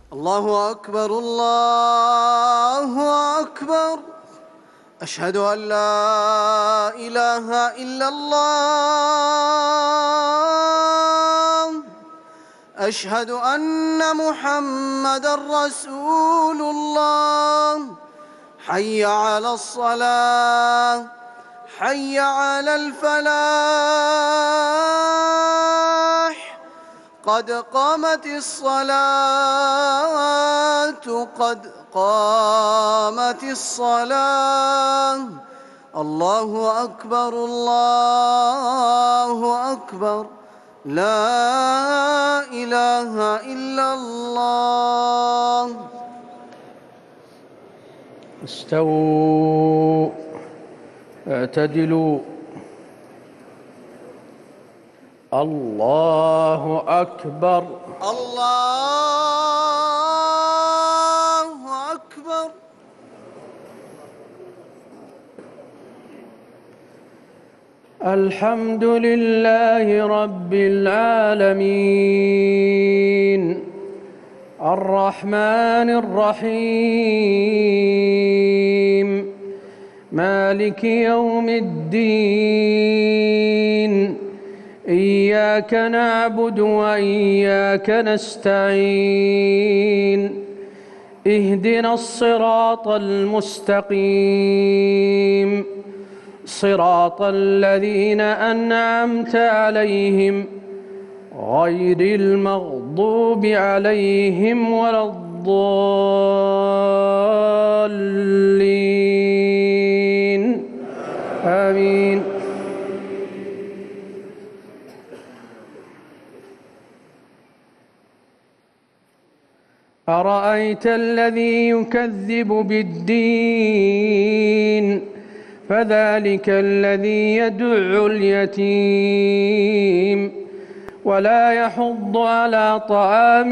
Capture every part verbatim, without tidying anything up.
الله أكبر الله أكبر. أشهد أن لا إله إلا الله. أشهد أن محمدًا رسول الله. حي على الصلاة، حي على الفلاح، قد قامت الصلاة، قد قامت الصلاة. الله أكبر الله أكبر. لا إله إلا الله. استووا، اعتدلوا. الله أكبر الله أكبر. الحمد لله رب العالمين، الرحمن الرحيم، مالك يوم الدين. إياك نعبد وإياك نستعين. اهدنا الصراط المستقيم، صراط الذين أنعمت عليهم غير المغضوب عليهم ولا الضالين. آمين. أرأيت الذي يكذب بالدين فذلك الذي يدع اليتيم ولا يحض على طعام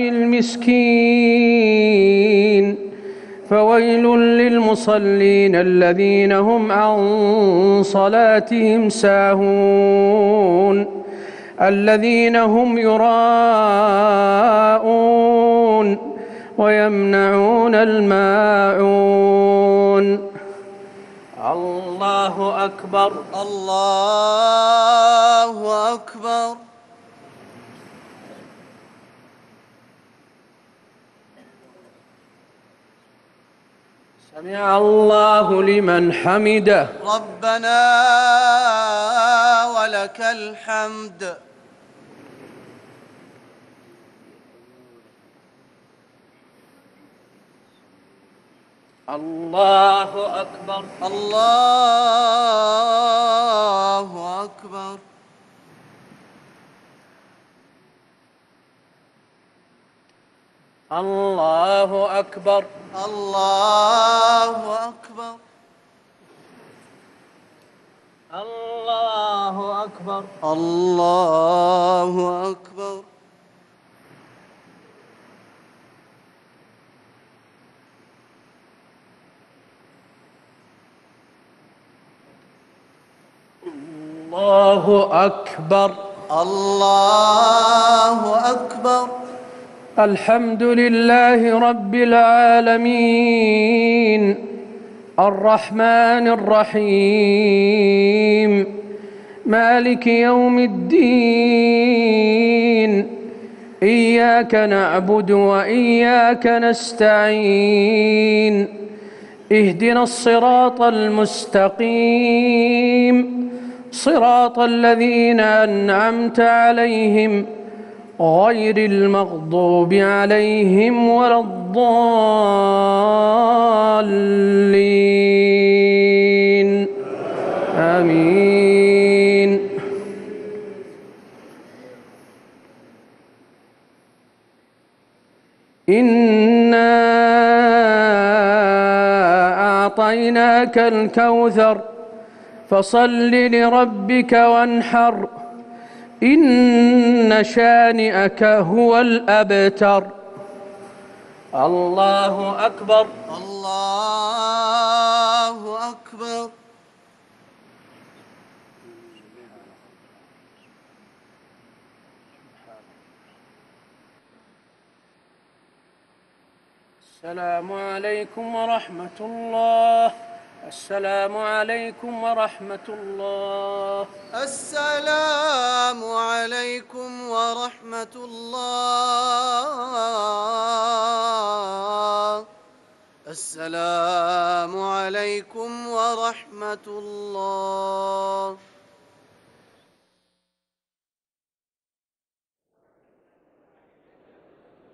المسكين. فويل للمصلين الذين هم عن صلاتهم ساهون الذين هم يراءون ويمنعون الماعون. الله أكبر الله أكبر. سمع الله لمن حمده. ربنا ولك الحمد. الله أكبر الله أكبر. الله أكبر الله أكبر. الله أكبر الله أكبر. الله أكبر الله أكبر. الحمد لله رب العالمين، الرحمن الرحيم، مالك يوم الدين. إياك نعبد وإياك نستعين. اهدنا الصراط المستقيم، صراط الذين أنعمت عليهم غير المغضوب عليهم ولا الضالين. آمين. إنا أعطيناك الكوثر فصل لربك وانحر، إن شانئك هو الأبتر. الله أكبر الله أكبر. السلام عليكم ورحمة الله. السلام عليكم ورحمة الله. السلام عليكم ورحمة الله. السلام عليكم ورحمة الله.